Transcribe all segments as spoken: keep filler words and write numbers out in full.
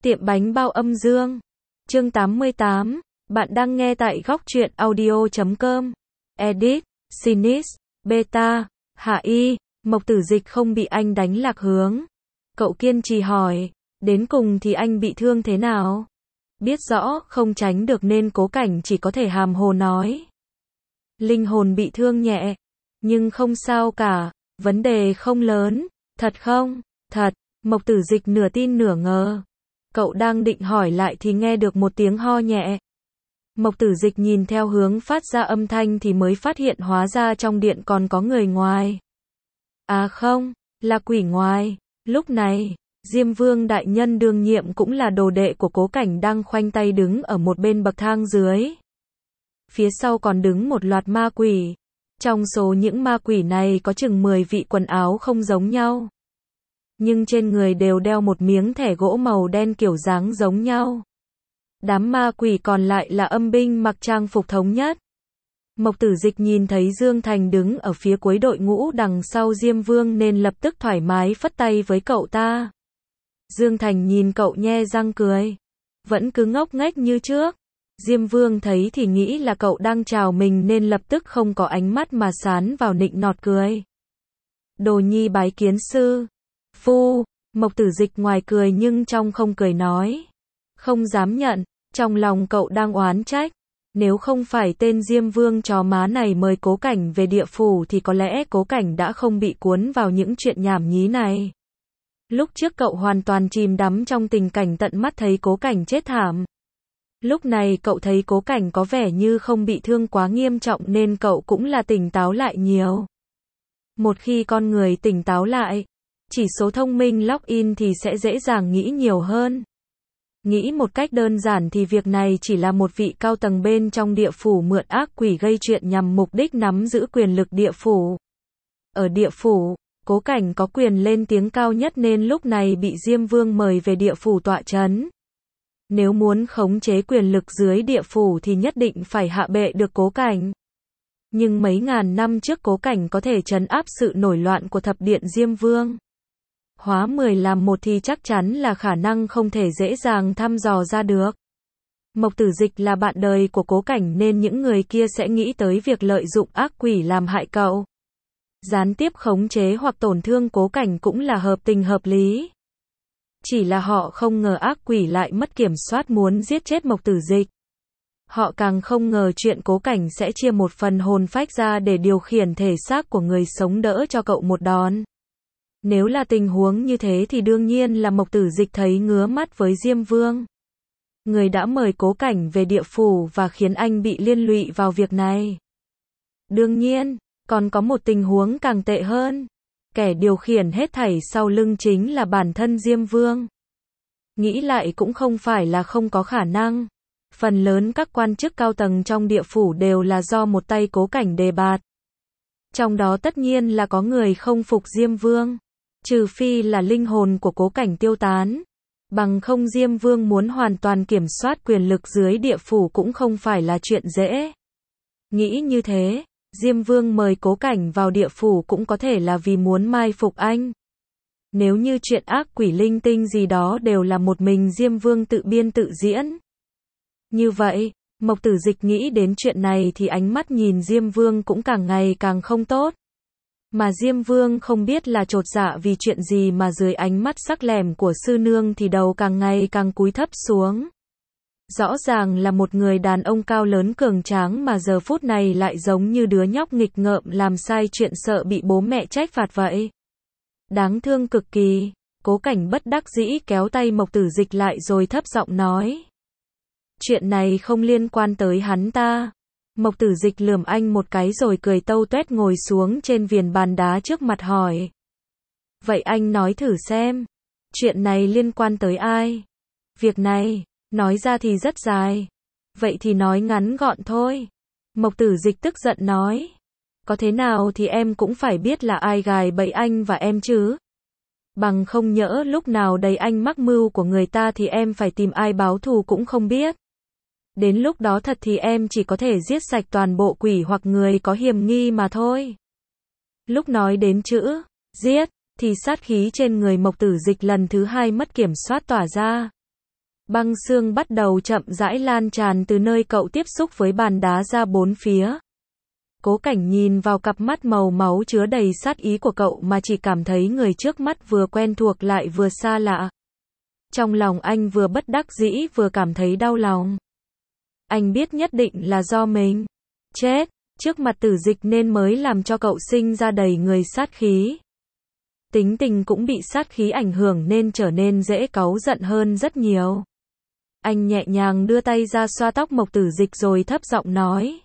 Tiệm bánh bao âm dương. Chương tám mươi tám. Bạn đang nghe tại góc truyện audio chấm com. Edit. Sinis. Beta. Hạ Y. Mộc Tử Dịch không bị anh đánh lạc hướng. Cậu kiên trì hỏi. Đến cùng thì anh bị thương thế nào? Biết rõ không tránh được nên Cố Cảnh chỉ có thể hàm hồ nói. Linh hồn bị thương nhẹ. Nhưng không sao cả. Vấn đề không lớn. Thật không? Thật. Mộc Tử Dịch nửa tin nửa ngờ. Cậu đang định hỏi lại thì nghe được một tiếng ho nhẹ. Mộc Tử Dịch nhìn theo hướng phát ra âm thanh thì mới phát hiện hóa ra trong điện còn có người ngoài. À không, là quỷ ngoài. Lúc này, Diêm Vương đại nhân đương nhiệm cũng là đồ đệ của Cố Cảnh đang khoanh tay đứng ở một bên bậc thang dưới. Phía sau còn đứng một loạt ma quỷ. Trong số những ma quỷ này có chừng mười vị quần áo không giống nhau. Nhưng trên người đều đeo một miếng thẻ gỗ màu đen kiểu dáng giống nhau. Đám ma quỷ còn lại là âm binh mặc trang phục thống nhất. Mộc Tử Dịch nhìn thấy Dương Thành đứng ở phía cuối đội ngũ đằng sau Diêm Vương nên lập tức thoải mái phất tay với cậu ta. Dương Thành nhìn cậu nhe răng cười. Vẫn cứ ngốc nghếch như trước. Diêm Vương thấy thì nghĩ là cậu đang chào mình nên lập tức không có ánh mắt mà sán vào nịnh nọt cười. Đồ nhi bái kiến sư. Phu. Mộc Tử Dịch ngoài cười nhưng trong không cười nói. Không dám nhận. Trong lòng cậu đang oán trách. Nếu không phải tên Diêm Vương chó má này mời Cố Cảnh về địa phủ thì có lẽ Cố Cảnh đã không bị cuốn vào những chuyện nhảm nhí này. Lúc trước cậu hoàn toàn chìm đắm trong tình cảnh tận mắt thấy Cố Cảnh chết thảm. Lúc này cậu thấy Cố Cảnh có vẻ như không bị thương quá nghiêm trọng nên cậu cũng là tỉnh táo lại nhiều. Một khi con người tỉnh táo lại, chỉ số thông minh login thì sẽ dễ dàng nghĩ nhiều hơn. Nghĩ một cách đơn giản thì việc này chỉ là một vị cao tầng bên trong địa phủ mượn ác quỷ gây chuyện nhằm mục đích nắm giữ quyền lực địa phủ. Ở địa phủ, Cố Cảnh có quyền lên tiếng cao nhất nên lúc này bị Diêm Vương mời về địa phủ tọa trấn. Nếu muốn khống chế quyền lực dưới địa phủ thì nhất định phải hạ bệ được Cố Cảnh. Nhưng mấy ngàn năm trước Cố Cảnh có thể trấn áp sự nổi loạn của thập điện Diêm Vương. Hóa mười làm một thì chắc chắn là khả năng không thể dễ dàng thăm dò ra được. Mộc Tử Dịch là bạn đời của Cố Cảnh nên những người kia sẽ nghĩ tới việc lợi dụng ác quỷ làm hại cậu. Gián tiếp khống chế hoặc tổn thương Cố Cảnh cũng là hợp tình hợp lý. Chỉ là họ không ngờ ác quỷ lại mất kiểm soát muốn giết chết Mộc Tử Dịch. Họ càng không ngờ chuyện Cố Cảnh sẽ chia một phần hồn phách ra để điều khiển thể xác của người sống đỡ cho cậu một đòn. Nếu là tình huống như thế thì đương nhiên là Mộc Tử Dịch thấy ngứa mắt với Diêm Vương. Người đã mời Cố Cảnh về địa phủ và khiến anh bị liên lụy vào việc này. Đương nhiên, còn có một tình huống càng tệ hơn. Kẻ điều khiển hết thảy sau lưng chính là bản thân Diêm Vương. Nghĩ lại cũng không phải là không có khả năng. Phần lớn các quan chức cao tầng trong địa phủ đều là do một tay Cố Cảnh đề bạt. Trong đó tất nhiên là có người không phục Diêm Vương. Trừ phi là linh hồn của Cố Cảnh tiêu tán. Bằng không Diêm Vương muốn hoàn toàn kiểm soát quyền lực dưới địa phủ cũng không phải là chuyện dễ. Nghĩ như thế, Diêm Vương mời Cố Cảnh vào địa phủ cũng có thể là vì muốn mai phục anh. Nếu như chuyện ác quỷ linh tinh gì đó đều là một mình Diêm Vương tự biên tự diễn. Như vậy, Mộc Tử Dịch nghĩ đến chuyện này thì ánh mắt nhìn Diêm Vương cũng càng ngày càng không tốt. Mà Diêm Vương không biết là chột dạ vì chuyện gì mà dưới ánh mắt sắc lẻm của sư nương thì đầu càng ngày càng cúi thấp xuống. Rõ ràng là một người đàn ông cao lớn cường tráng mà giờ phút này lại giống như đứa nhóc nghịch ngợm làm sai chuyện sợ bị bố mẹ trách phạt vậy. Đáng thương cực kỳ. Cố Cảnh bất đắc dĩ kéo tay Mộc Tử Dịch lại rồi thấp giọng nói. Chuyện này không liên quan tới hắn ta. Mộc Tử Dịch lườm anh một cái rồi cười tâu tuét ngồi xuống trên viền bàn đá trước mặt hỏi. Vậy anh nói thử xem. Chuyện này liên quan tới ai? Việc này, nói ra thì rất dài. Vậy thì nói ngắn gọn thôi. Mộc Tử Dịch tức giận nói. Có thế nào thì em cũng phải biết là ai gài bẫy anh và em chứ. Bằng không nhỡ lúc nào đầy anh mắc mưu của người ta thì em phải tìm ai báo thù cũng không biết. Đến lúc đó thật thì em chỉ có thể giết sạch toàn bộ quỷ hoặc người có hiểm nghi mà thôi. Lúc nói đến chữ giết thì sát khí trên người Mộc Tử Dịch lần thứ hai mất kiểm soát tỏa ra. Băng xương bắt đầu chậm rãi lan tràn từ nơi cậu tiếp xúc với bàn đá ra bốn phía. Cố Cảnh nhìn vào cặp mắt màu máu chứa đầy sát ý của cậu mà chỉ cảm thấy người trước mắt vừa quen thuộc lại vừa xa lạ. Trong lòng anh vừa bất đắc dĩ vừa cảm thấy đau lòng. Anh biết nhất định là do mình chết trước mặt Tử Dịch nên mới làm cho cậu sinh ra đầy người sát khí. Tính tình cũng bị sát khí ảnh hưởng nên trở nên dễ cáu giận hơn rất nhiều. Anh nhẹ nhàng đưa tay ra xoa tóc Mộc Tử Dịch rồi thấp giọng nói.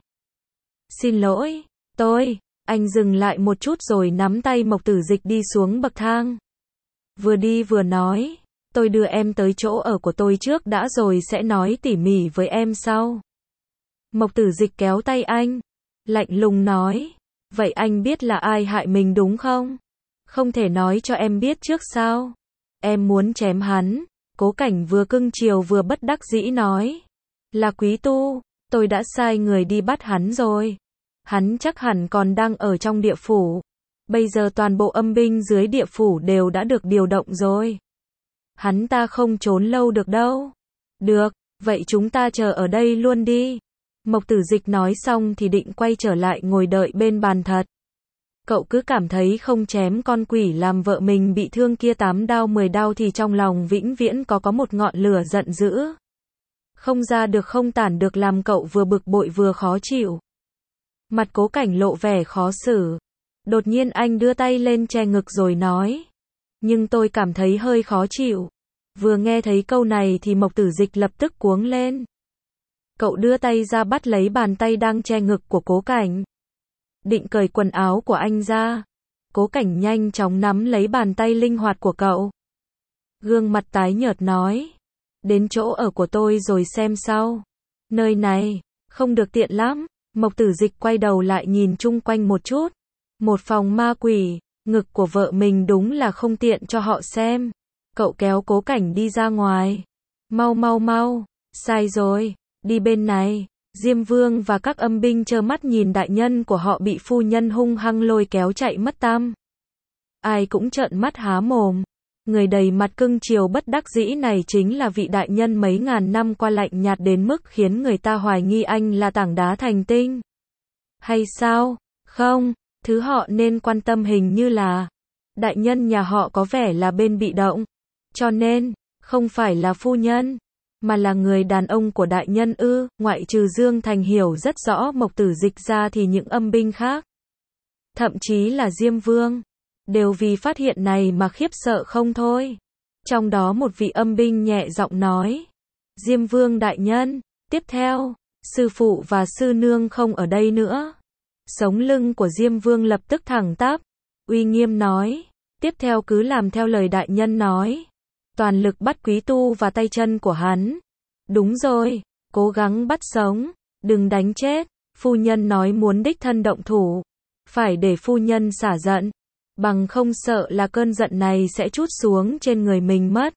Xin lỗi, tôi. Anh dừng lại một chút rồi nắm tay Mộc Tử Dịch đi xuống bậc thang. Vừa đi vừa nói. Tôi đưa em tới chỗ ở của tôi trước đã rồi sẽ nói tỉ mỉ với em sau. Mộc Tử Dịch kéo tay anh. Lạnh lùng nói. Vậy anh biết là ai hại mình đúng không? Không thể nói cho em biết trước sao? Em muốn chém hắn. Cố Cảnh vừa cưng chiều vừa bất đắc dĩ nói. Là Quý Tu, tôi đã sai người đi bắt hắn rồi. Hắn chắc hẳn còn đang ở trong địa phủ. Bây giờ toàn bộ âm binh dưới địa phủ đều đã được điều động rồi. Hắn ta không trốn lâu được đâu. Được, vậy chúng ta chờ ở đây luôn đi. Mộc Tử Dịch nói xong thì định quay trở lại ngồi đợi bên bàn thật. Cậu cứ cảm thấy không chém con quỷ làm vợ mình bị thương kia tám đao mười đao thì trong lòng vĩnh viễn có có một ngọn lửa giận dữ. Không ra được không tản được làm cậu vừa bực bội vừa khó chịu. Mặt Cố Cảnh lộ vẻ khó xử. Đột nhiên anh đưa tay lên che ngực rồi nói. Nhưng tôi cảm thấy hơi khó chịu. Vừa nghe thấy câu này thì Mộc Tử Dịch lập tức cuống lên. Cậu đưa tay ra bắt lấy bàn tay đang che ngực của Cố Cảnh. Định cởi quần áo của anh ra. Cố Cảnh nhanh chóng nắm lấy bàn tay linh hoạt của cậu. Gương mặt tái nhợt nói. Đến chỗ ở của tôi rồi xem sau. Nơi này, không được tiện lắm. Mộc Tử Dịch quay đầu lại nhìn chung quanh một chút. Một phòng ma quỷ, ngực của vợ mình đúng là không tiện cho họ xem. Cậu kéo Cố Cảnh đi ra ngoài. Mau mau mau, sai rồi, đi bên này. Diêm Vương và các âm binh trơ mắt nhìn đại nhân của họ bị phu nhân hung hăng lôi kéo chạy mất tăm. Ai cũng trợn mắt há mồm. Người đầy mặt cưng chiều bất đắc dĩ này chính là vị đại nhân mấy ngàn năm qua lạnh nhạt đến mức khiến người ta hoài nghi anh là tảng đá thành tinh. Hay sao? Không, thứ họ nên quan tâm hình như là đại nhân nhà họ có vẻ là bên bị động. Cho nên, không phải là phu nhân, mà là người đàn ông của đại nhân ư. Ngoại trừ Dương Thành hiểu rất rõ Mộc Tử Dịch ra thì những âm binh khác, thậm chí là Diêm Vương, đều vì phát hiện này mà khiếp sợ không thôi. Trong đó một vị âm binh nhẹ giọng nói. Diêm Vương đại nhân, tiếp theo, sư phụ và sư nương không ở đây nữa. Sống lưng của Diêm Vương lập tức thẳng tắp, uy nghiêm nói. Tiếp theo cứ làm theo lời đại nhân nói. Toàn lực bắt Quý Tu và tay chân của hắn. Đúng rồi, cố gắng bắt sống, đừng đánh chết. Phu nhân nói muốn đích thân động thủ. Phải để phu nhân xả giận. Bằng không sợ là cơn giận này sẽ trút xuống trên người mình mất.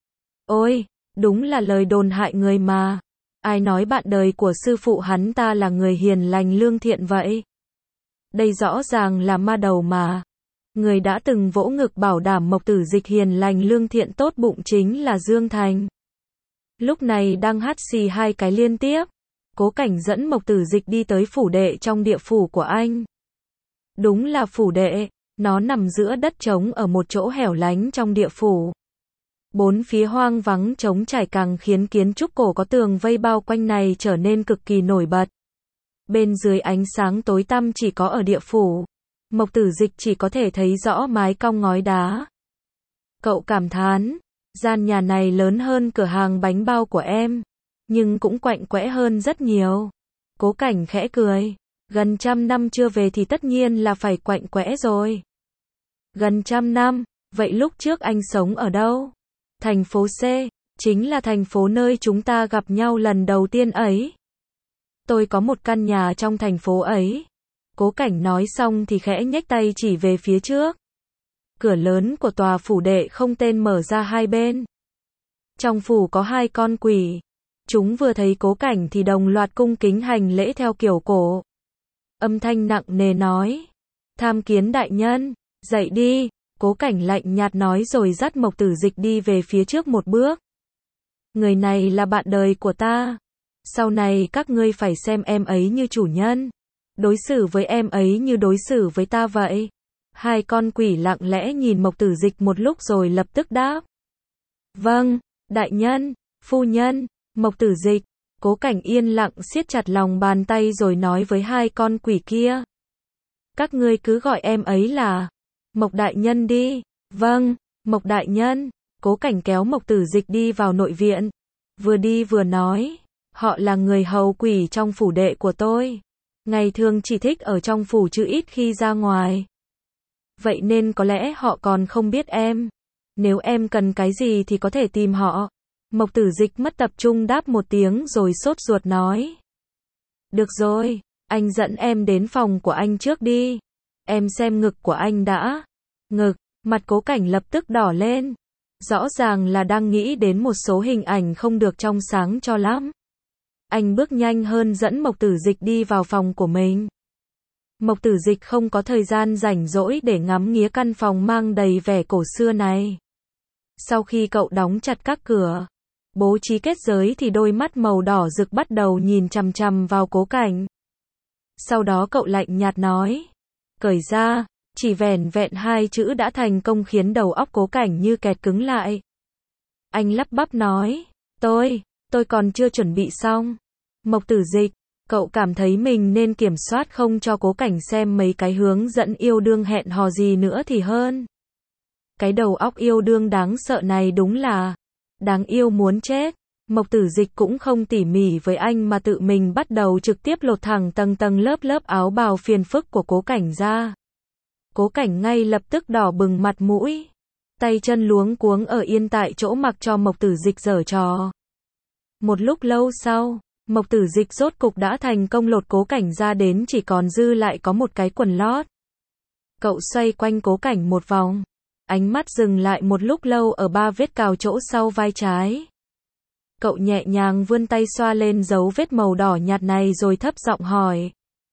Ôi, đúng là lời đồn hại người mà. Ai nói bạn đời của sư phụ hắn ta là người hiền lành lương thiện vậy? Đây rõ ràng là ma đầu mà. Người đã từng vỗ ngực bảo đảm Mộc Tử Dịch hiền lành lương thiện tốt bụng chính là Dương Thành. Lúc này đang hắt xì hai cái liên tiếp. Cố Cảnh dẫn Mộc Tử Dịch đi tới phủ đệ trong địa phủ của anh. Đúng là phủ đệ. Nó nằm giữa đất trống ở một chỗ hẻo lánh trong địa phủ. Bốn phía hoang vắng trống trải càng khiến kiến trúc cổ có tường vây bao quanh này trở nên cực kỳ nổi bật. Bên dưới ánh sáng tối tăm chỉ có ở địa phủ. Mộc Tử Dịch chỉ có thể thấy rõ mái cong ngói đá. Cậu cảm thán, gian nhà này lớn hơn cửa hàng bánh bao của em, nhưng cũng quạnh quẽ hơn rất nhiều. Cố Cảnh khẽ cười. Gần trăm năm chưa về thì tất nhiên là phải quạnh quẽ rồi. Gần trăm năm, vậy lúc trước anh sống ở đâu? Thành phố C, chính là thành phố nơi chúng ta gặp nhau lần đầu tiên ấy. Tôi có một căn nhà trong thành phố ấy. Cố Cảnh nói xong thì khẽ nhếch tay chỉ về phía trước. Cửa lớn của tòa phủ đệ không tên mở ra hai bên. Trong phủ có hai con quỷ. Chúng vừa thấy Cố Cảnh thì đồng loạt cung kính hành lễ theo kiểu cổ. Âm thanh nặng nề nói. Tham kiến đại nhân, dậy đi. Cố Cảnh lạnh nhạt nói rồi dắt Mộc Tử Dịch đi về phía trước một bước. Người này là bạn đời của ta. Sau này các ngươi phải xem em ấy như chủ nhân. Đối xử với em ấy như đối xử với ta vậy. Hai con quỷ lặng lẽ nhìn Mộc Tử Dịch một lúc rồi lập tức đáp. Vâng, đại nhân, phu nhân. Mộc Tử Dịch, Cố Cảnh yên lặng siết chặt lòng bàn tay rồi nói với hai con quỷ kia. Các ngươi cứ gọi em ấy là Mộc đại nhân đi. Vâng, Mộc đại nhân. Cố Cảnh kéo Mộc Tử Dịch đi vào nội viện. Vừa đi vừa nói. Họ là người hầu quỷ trong phủ đệ của tôi. Ngày thường chỉ thích ở trong phủ chứ ít khi ra ngoài. Vậy nên có lẽ họ còn không biết em. Nếu em cần cái gì thì có thể tìm họ. Mộc Tử Dịch mất tập trung đáp một tiếng rồi sốt ruột nói. Được rồi, anh dẫn em đến phòng của anh trước đi. Em xem ngực của anh đã. Ngực, mặt Cố Cảnh lập tức đỏ lên. Rõ ràng là đang nghĩ đến một số hình ảnh không được trong sáng cho lắm. Anh bước nhanh hơn dẫn Mộc Tử Dịch đi vào phòng của mình. Mộc Tử Dịch không có thời gian rảnh rỗi để ngắm nghía căn phòng mang đầy vẻ cổ xưa này. Sau khi cậu đóng chặt các cửa, bố trí kết giới thì đôi mắt màu đỏ rực bắt đầu nhìn chằm chằm vào Cố Cảnh. Sau đó cậu lạnh nhạt nói. Cởi ra, chỉ vẻn vẹn hai chữ đã thành công khiến đầu óc Cố Cảnh như kẹt cứng lại. Anh lắp bắp nói. Tôi, tôi còn chưa chuẩn bị xong. Mộc Tử Dịch, cậu cảm thấy mình nên kiểm soát không cho Cố Cảnh xem mấy cái hướng dẫn yêu đương hẹn hò gì nữa thì hơn. Cái đầu óc yêu đương đáng sợ này đúng là đáng yêu muốn chết. Mộc Tử Dịch cũng không tỉ mỉ với anh mà tự mình bắt đầu trực tiếp lột thẳng tầng tầng lớp lớp áo bào phiền phức của Cố Cảnh ra. Cố Cảnh ngay lập tức đỏ bừng mặt mũi. Tay chân luống cuống ở yên tại chỗ mặc cho Mộc Tử Dịch giở trò. Một lúc lâu sau, Mộc Tử Dịch rốt cục đã thành công lột Cố Cảnh ra đến chỉ còn dư lại có một cái quần lót. Cậu xoay quanh Cố Cảnh một vòng. Ánh mắt dừng lại một lúc lâu ở ba vết cào chỗ sau vai trái. Cậu nhẹ nhàng vươn tay xoa lên dấu vết màu đỏ nhạt này rồi thấp giọng hỏi.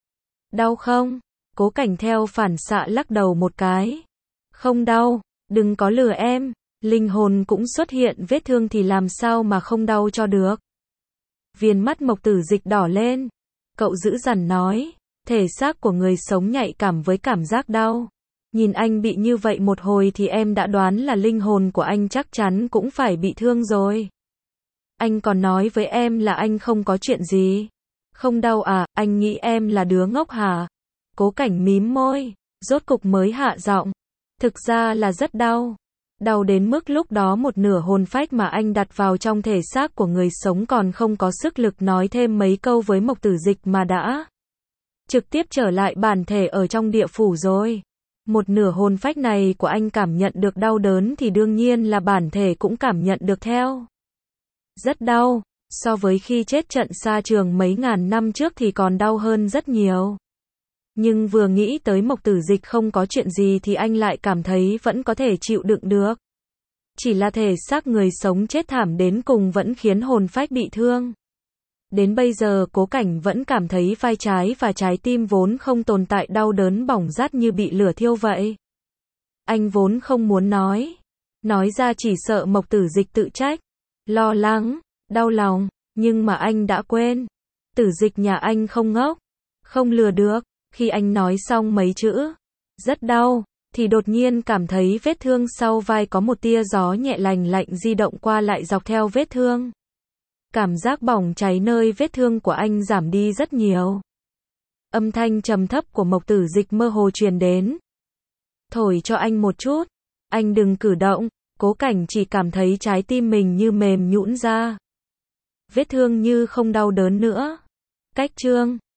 Đau không? Cố Cảnh theo phản xạ lắc đầu một cái. Không đau, đừng có lừa em. Linh hồn cũng xuất hiện vết thương thì làm sao mà không đau cho được. Viền mắt Mộc Tử Dịch đỏ lên. Cậu dữ dằn nói. Thể xác của người sống nhạy cảm với cảm giác đau. Nhìn anh bị như vậy một hồi thì em đã đoán là linh hồn của anh chắc chắn cũng phải bị thương rồi. Anh còn nói với em là anh không có chuyện gì. Không đau à, anh nghĩ em là đứa ngốc hả? Cố Cảnh mím môi, rốt cục mới hạ giọng. Thực ra là rất đau. Đau đến mức lúc đó một nửa hồn phách mà anh đặt vào trong thể xác của người sống còn không có sức lực nói thêm mấy câu với Mộc Tử Dịch mà đã trực tiếp trở lại bản thể ở trong địa phủ rồi. Một nửa hồn phách này của anh cảm nhận được đau đớn thì đương nhiên là bản thể cũng cảm nhận được theo. Rất đau, so với khi chết trận xa trường mấy ngàn năm trước thì còn đau hơn rất nhiều. Nhưng vừa nghĩ tới Mộc Tử Dịch không có chuyện gì thì anh lại cảm thấy vẫn có thể chịu đựng được. Chỉ là thể xác người sống chết thảm đến cùng vẫn khiến hồn phách bị thương. Đến bây giờ Cố Cảnh vẫn cảm thấy vai trái và trái tim vốn không tồn tại đau đớn bỏng rát như bị lửa thiêu vậy. Anh vốn không muốn nói. Nói ra chỉ sợ Mộc Tử Dịch tự trách, lo lắng, đau lòng, nhưng mà anh đã quên. Tử Dịch nhà anh không ngốc, không lừa được. Khi anh nói xong mấy chữ, rất đau, thì đột nhiên cảm thấy vết thương sau vai có một tia gió nhẹ lành lạnh di động qua lại dọc theo vết thương. Cảm giác bỏng cháy nơi vết thương của anh giảm đi rất nhiều. Âm thanh trầm thấp của Mộc Tử Dịch mơ hồ truyền đến. Thổi cho anh một chút, anh đừng cử động. Cố Cảnh chỉ cảm thấy trái tim mình như mềm nhũn ra. Vết thương như không đau đớn nữa. Cách chương